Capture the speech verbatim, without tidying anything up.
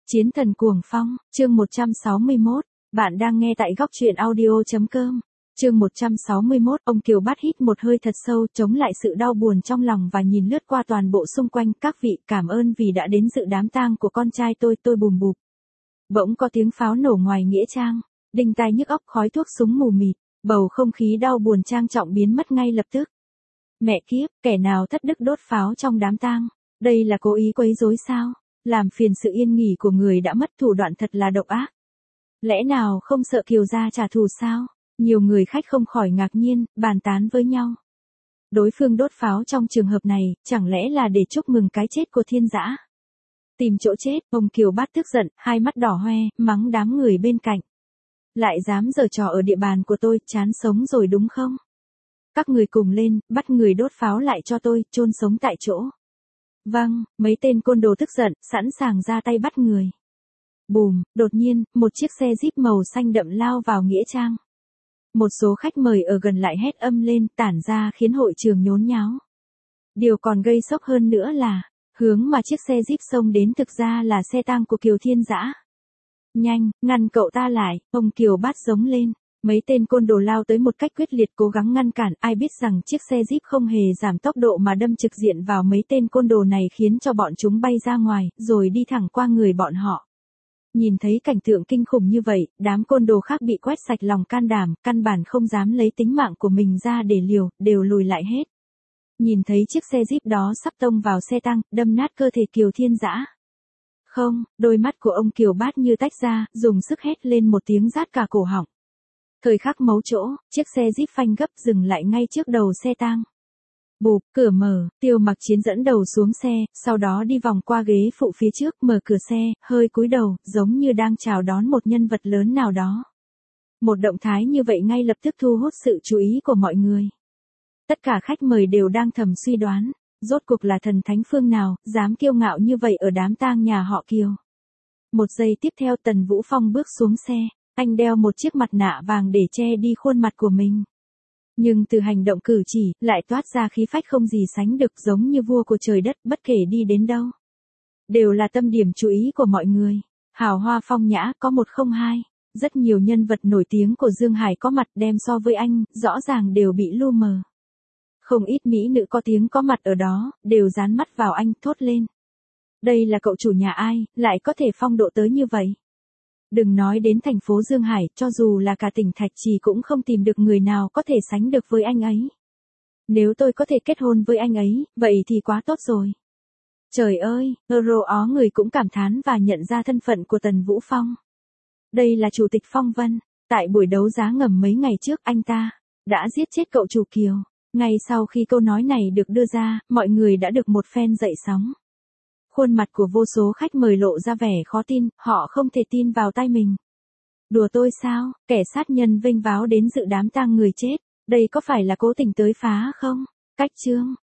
Chiến thần cuồng phong, chương một trăm sáu mươi mốt, bạn đang nghe tại góc truyện audio.com. Chương một trăm sáu mươi mốt, ông Kiều Bát hít một hơi thật sâu, chống lại sự đau buồn trong lòng và nhìn lướt qua toàn bộ xung quanh. Các vị, cảm ơn vì đã đến dự đám tang của con trai tôi, tôi bùm bụp. Bỗng có tiếng pháo nổ ngoài nghĩa trang, đinh tai nhức óc, khói thuốc súng mù mịt, bầu không khí đau buồn trang trọng biến mất ngay lập tức. Mẹ kiếp, kẻ nào thất đức đốt pháo trong đám tang? Đây là cố ý quấy rối sao? Làm phiền sự yên nghỉ của người đã mất, thủ đoạn thật là độc ác. Lẽ nào không sợ Kiều gia trả thù sao? Nhiều người khách không khỏi ngạc nhiên, bàn tán với nhau. Đối phương đốt pháo trong trường hợp này, chẳng lẽ là để chúc mừng cái chết của Thiên Dã? Tìm chỗ chết, ông Kiều Bát tức giận, hai mắt đỏ hoe, mắng đám người bên cạnh. Lại dám giở trò ở địa bàn của tôi, chán sống rồi đúng không? Các người cùng lên, bắt người đốt pháo lại cho tôi, chôn sống tại chỗ. Vâng, mấy tên côn đồ tức giận, sẵn sàng ra tay bắt người. Bùm, đột nhiên, một chiếc xe Jeep màu xanh đậm lao vào nghĩa trang. Một số khách mời ở gần lại hét âm lên, tản ra khiến hội trường nhốn nháo. Điều còn gây sốc hơn nữa là, hướng mà chiếc xe Jeep xông đến thực ra là xe tang của Kiều Thiên Dã. Nhanh, ngăn cậu ta lại, ông Kiều Bát giống lên. Mấy tên côn đồ lao tới một cách quyết liệt cố gắng ngăn cản, ai biết rằng chiếc xe Jeep không hề giảm tốc độ mà đâm trực diện vào mấy tên côn đồ này khiến cho bọn chúng bay ra ngoài, rồi đi thẳng qua người bọn họ. Nhìn thấy cảnh tượng kinh khủng như vậy, đám côn đồ khác bị quét sạch lòng can đảm, căn bản không dám lấy tính mạng của mình ra để liều, đều lùi lại hết. Nhìn thấy chiếc xe Jeep đó sắp tông vào xe tăng, đâm nát cơ thể Kiều Thiên Dã. Không, đôi mắt của ông Kiều Bát như tách ra, dùng sức hét lên một tiếng rát cả cổ họng. Thời khắc mấu chỗ, chiếc xe Jeep phanh gấp dừng lại ngay trước đầu xe tang. Bụp, cửa mở, Tiêu Mặc Chiến dẫn đầu xuống xe, sau đó đi vòng qua ghế phụ phía trước, mở cửa xe, hơi cúi đầu, giống như đang chào đón một nhân vật lớn nào đó. Một động thái như vậy ngay lập tức thu hút sự chú ý của mọi người. Tất cả khách mời đều đang thầm suy đoán, rốt cuộc là thần thánh phương nào, dám kiêu ngạo như vậy ở đám tang nhà họ Kiều. Một giây tiếp theo Tần Vũ Phong bước xuống xe. Anh đeo một chiếc mặt nạ vàng để che đi khuôn mặt của mình. Nhưng từ hành động cử chỉ, lại toát ra khí phách không gì sánh được, giống như vua của trời đất, bất kể đi đến đâu. Đều là tâm điểm chú ý của mọi người. Hào hoa phong nhã, có một không hai. Rất nhiều nhân vật nổi tiếng của Dương Hải có mặt, đem so với anh, rõ ràng đều bị lu mờ. Không ít mỹ nữ có tiếng có mặt ở đó, đều dán mắt vào anh, thốt lên. Đây là cậu chủ nhà ai, lại có thể phong độ tới như vậy? Đừng nói đến thành phố Dương Hải, cho dù là cả tỉnh Thạch Trì cũng không tìm được người nào có thể sánh được với anh ấy. Nếu tôi có thể kết hôn với anh ấy, vậy thì quá tốt rồi. Trời ơi, Euro ó người cũng cảm thán và nhận ra thân phận của Tần Vũ Phong. Đây là Chủ tịch Phong Vân. Tại buổi đấu giá ngầm mấy ngày trước, anh ta đã giết chết cậu chủ Kiều. Ngay sau khi câu nói này được đưa ra, mọi người đã được một phen dậy sóng. Khuôn mặt của vô số khách mời lộ ra vẻ khó tin, họ không thể tin vào tai mình. Đùa tôi sao, kẻ sát nhân vênh váo đến dự đám tang người chết, đây có phải là cố tình tới phá không? Cách chương,